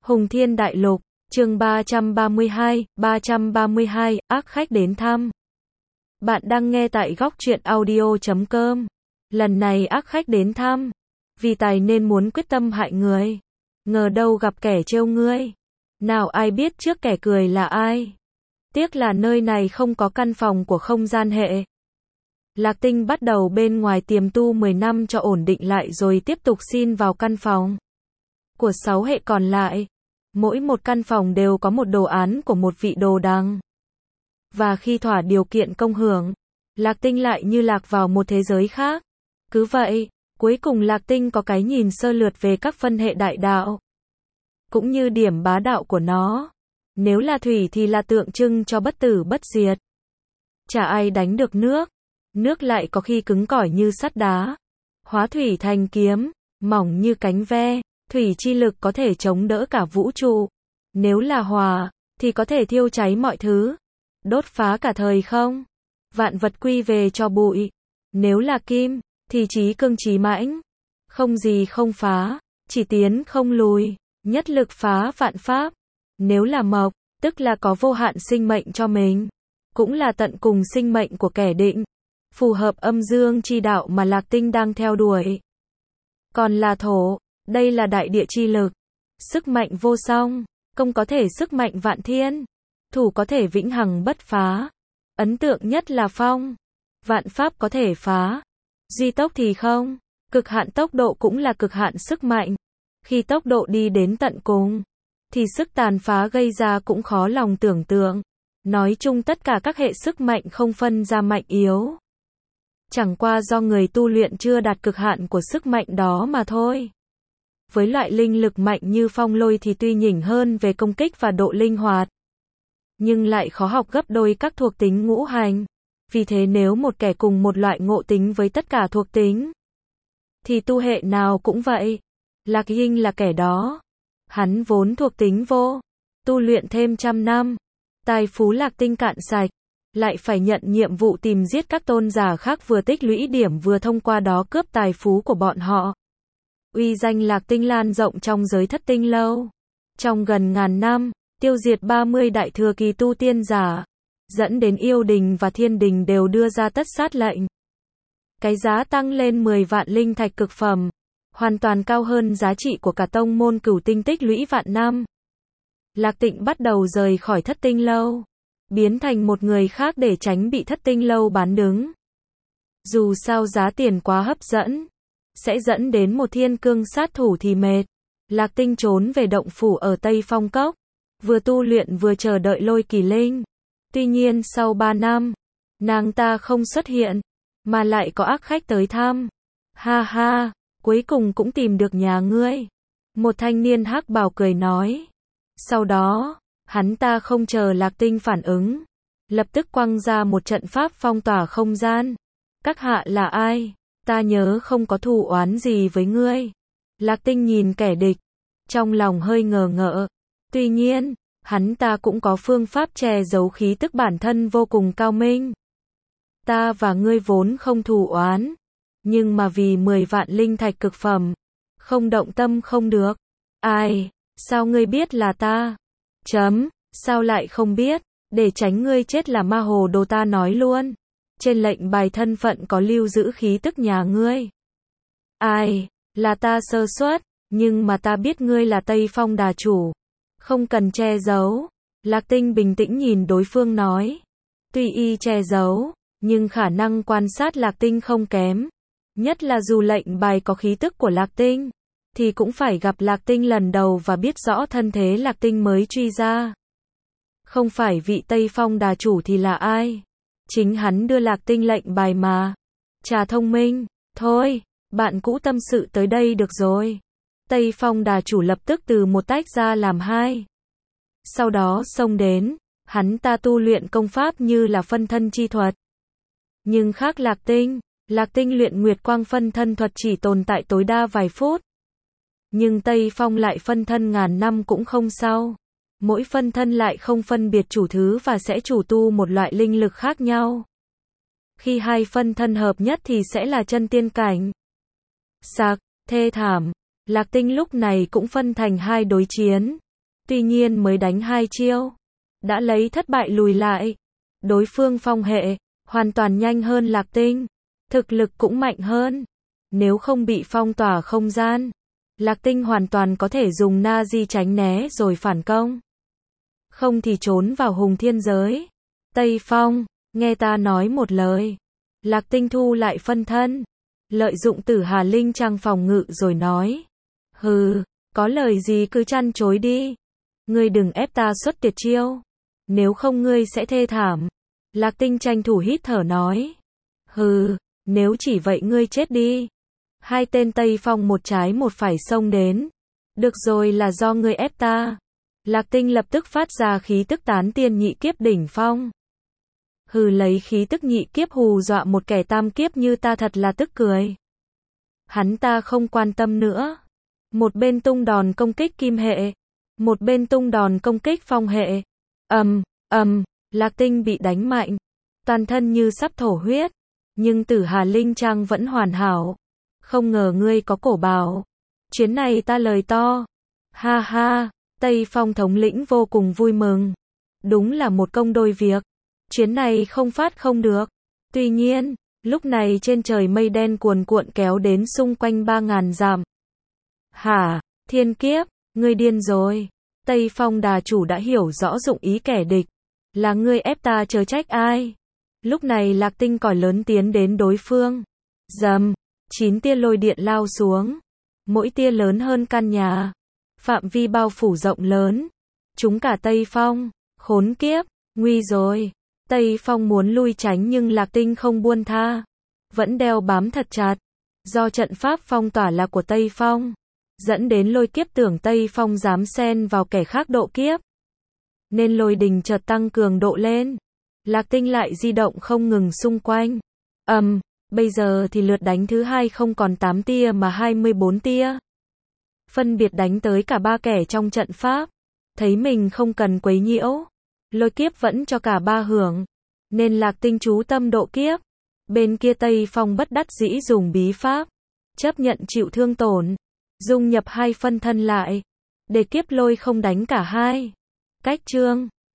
Hùng Thiên Đại Lục, chương 332, ác khách đến thăm. Bạn đang nghe tại góc truyện audio.com. Lần này ác khách đến thăm, vì tài nên muốn quyết tâm hại người. Ngờ đâu gặp kẻ trêu ngươi. Nào ai biết trước kẻ cười là ai. Tiếc là nơi này không có căn phòng của không gian hệ. Lạc Tinh bắt đầu bên ngoài tiềm tu 10 năm cho ổn định lại rồi tiếp tục xin vào căn phòng của 6 hệ còn lại. Mỗi một căn phòng đều có một đồ án của một vị đồ đằng. Và khi thỏa điều kiện công hưởng, Lạc Tinh lại như lạc vào một thế giới khác. Cứ vậy, cuối cùng Lạc Tinh có cái nhìn sơ lược về các phân hệ đại đạo, cũng như điểm bá đạo của nó. Nếu là thủy thì là tượng trưng cho bất tử bất diệt. Chả ai đánh được nước. Nước lại có khi cứng cỏi như sắt đá. Hóa thủy thành kiếm, mỏng như cánh ve. Thủy chi lực có thể chống đỡ cả vũ trụ. Nếu là hỏa, thì có thể thiêu cháy mọi thứ. Đốt phá cả thời không. Vạn vật quy về cho bụi. Nếu là kim, thì chí cương chí mãnh. Không gì không phá, chỉ tiến không lùi. Nhất lực phá vạn pháp. Nếu là mộc, tức là có vô hạn sinh mệnh cho mình. Cũng là tận cùng sinh mệnh của kẻ định. Phù hợp âm dương chi đạo mà Lạc Tinh đang theo đuổi. Còn là thổ, đây là đại địa chi lực. Sức mạnh vô song, công có thể sức mạnh vạn thiên. Thủ có thể vĩnh hằng bất phá. Ấn tượng nhất là phong. Vạn pháp có thể phá. Duy tốc thì không. Cực hạn tốc độ cũng là cực hạn sức mạnh. Khi tốc độ đi đến tận cùng, thì sức tàn phá gây ra cũng khó lòng tưởng tượng. Nói chung tất cả các hệ sức mạnh không phân ra mạnh yếu. Chẳng qua do người tu luyện chưa đạt cực hạn của sức mạnh đó mà thôi. Với loại linh lực mạnh như phong lôi thì tuy nhỉnh hơn về công kích và độ linh hoạt, nhưng lại khó học gấp đôi các thuộc tính ngũ hành. Vì thế nếu một kẻ cùng một loại ngộ tính với tất cả thuộc tính, thì tu hệ nào cũng vậy. Lạc Hinh là kẻ đó. Hắn vốn thuộc tính vô, tu luyện thêm 100 năm, tài phú Lạc Tinh cạn sạch, lại phải nhận nhiệm vụ tìm giết các tôn giả khác vừa tích lũy điểm vừa thông qua đó cướp tài phú của bọn họ. Uy danh Lạc Tinh lan rộng trong giới thất tinh lâu. Trong gần ngàn năm, tiêu diệt 30 đại thừa kỳ tu tiên giả, dẫn đến yêu đình và thiên đình đều đưa ra tất sát lệnh. Cái giá tăng lên 10 vạn linh thạch cực phẩm, hoàn toàn cao hơn giá trị của cả tông môn Cửu Tinh tích lũy vạn năm. Lạc Tịnh bắt đầu rời khỏi thất tinh lâu, biến thành một người khác để tránh bị thất tinh lâu bán đứng. Dù sao giá tiền quá hấp dẫn, sẽ dẫn đến một thiên cương sát thủ thì mệt. Lạc Tinh trốn về động phủ ở Tây Phong Cốc, vừa tu luyện vừa chờ đợi Lôi Kỳ Linh. Tuy nhiên sau 3 năm, nàng ta không xuất hiện, mà lại có ác khách tới thăm. Ha ha, cuối cùng cũng tìm được nhà ngươi. Một thanh niên hắc bào cười nói. Sau đó, hắn ta không chờ Lạc Tinh phản ứng, lập tức quăng ra một trận pháp phong tỏa không gian. Các hạ là ai? Ta nhớ không có thù oán gì với ngươi. Lạc Tinh nhìn kẻ địch, trong lòng hơi ngờ ngợ. Tuy nhiên, hắn ta cũng có phương pháp che giấu khí tức bản thân vô cùng cao minh. Ta và ngươi vốn không thù oán, nhưng mà vì 10 vạn linh thạch cực phẩm, không động tâm không được. Ai? Sao ngươi biết là ta? Sao lại không biết? Để tránh ngươi chết là ma hồ đồ ta nói luôn. Trên lệnh bài thân phận có lưu giữ khí tức nhà ngươi. Ai? Là ta sơ suất, nhưng mà ta biết ngươi là Tây Phong đà chủ. Không cần che giấu. Lạc Tinh bình tĩnh nhìn đối phương nói. Tuy y che giấu, nhưng khả năng quan sát Lạc Tinh không kém. Nhất là dù lệnh bài có khí tức của Lạc Tinh, thì cũng phải gặp Lạc Tinh lần đầu và biết rõ thân thế Lạc Tinh mới truy ra. Không phải vị Tây Phong đà chủ thì là ai? Chính hắn đưa Lạc Tinh lệnh bài mà. Trà thông minh. Thôi, bạn cũ tâm sự tới đây được rồi. Tây Phong đà chủ lập tức từ một tách ra làm hai. Sau đó xông đến, hắn ta tu luyện công pháp như là phân thân chi thuật. Nhưng khác Lạc Tinh luyện Nguyệt Quang phân thân thuật chỉ tồn tại tối đa vài phút. Nhưng Tây Phong lại phân thân ngàn năm cũng không sao. Mỗi phân thân lại không phân biệt chủ thứ và sẽ chủ tu một loại linh lực khác nhau. Khi hai phân thân hợp nhất thì sẽ là chân tiên cảnh. Sạc, thê thảm. Lạc Tinh lúc này cũng phân thành hai đối chiến. Tuy nhiên mới đánh 2 chiêu, đã lấy thất bại lùi lại. Đối phương phong hệ, hoàn toàn nhanh hơn Lạc Tinh, thực lực cũng mạnh hơn. Nếu không bị phong tỏa không gian, Lạc Tinh hoàn toàn có thể dùng na di tránh né rồi phản công. Không thì trốn vào hùng thiên giới. Tây Phong, nghe ta nói một lời. Lạc Tinh thu lại phân thân, lợi dụng Tử Hà Linh Trang phòng ngự rồi nói. Hừ, có lời gì cứ chăn chối đi. Ngươi đừng ép ta xuất tuyệt chiêu, nếu không ngươi sẽ thê thảm. Lạc Tinh tranh thủ hít thở nói. Hừ, nếu chỉ vậy ngươi chết đi. Hai tên Tây Phong một trái một phải xông đến. Được rồi, là do ngươi ép ta. Lạc Tinh lập tức phát ra khí tức tán tiên nhị kiếp đỉnh phong. Hừ, lấy khí tức nhị kiếp hù dọa một kẻ tam kiếp như ta thật là tức cười. Hắn ta không quan tâm nữa. Một bên tung đòn công kích kim hệ, một bên tung đòn công kích phong hệ. Lạc Tinh bị đánh mạnh, toàn thân như sắp thổ huyết, nhưng Tử Hà Linh Trang vẫn hoàn hảo. Không ngờ ngươi có cổ bảo, chuyến này ta lời to. Ha ha, Tây Phong thống lĩnh vô cùng vui mừng. Đúng là một công đôi việc, chuyến này không phát không được. Tuy nhiên, lúc này trên trời mây đen cuồn cuộn kéo đến xung quanh 3.000 dặm. Hả, thiên kiếp, ngươi điên rồi. Tây Phong đà chủ đã hiểu rõ dụng ý kẻ địch. Là ngươi ép ta chớ trách ai. Lúc này Lạc Tinh còi lớn tiến đến đối phương. Rầm, 9 tia lôi điện lao xuống. Mỗi tia lớn hơn căn nhà. Phạm vi bao phủ rộng lớn. Chúng cả Tây Phong. Khốn kiếp, nguy rồi. Tây Phong muốn lui tránh nhưng Lạc Tinh không buông tha. Vẫn đeo bám thật chặt. Do trận pháp phong tỏa là của Tây Phong, dẫn đến lôi kiếp tưởng Tây Phong dám xen vào kẻ khác độ kiếp, nên lôi đình chợt tăng cường độ lên. Lạc Tinh lại di động không ngừng xung quanh. Bây giờ thì lượt đánh thứ hai không còn 8 tia mà 24 tia. Phân biệt đánh tới cả 3 kẻ trong trận pháp. Thấy mình không cần quấy nhiễu, lôi kiếp vẫn cho cả 3 hưởng, nên Lạc Tinh chú tâm độ kiếp. Bên kia Tây Phong bất đắc dĩ dùng bí pháp, chấp nhận chịu thương tổn, dung nhập 2 phân thân lại, để kiếp lôi không đánh cả hai. Cách chương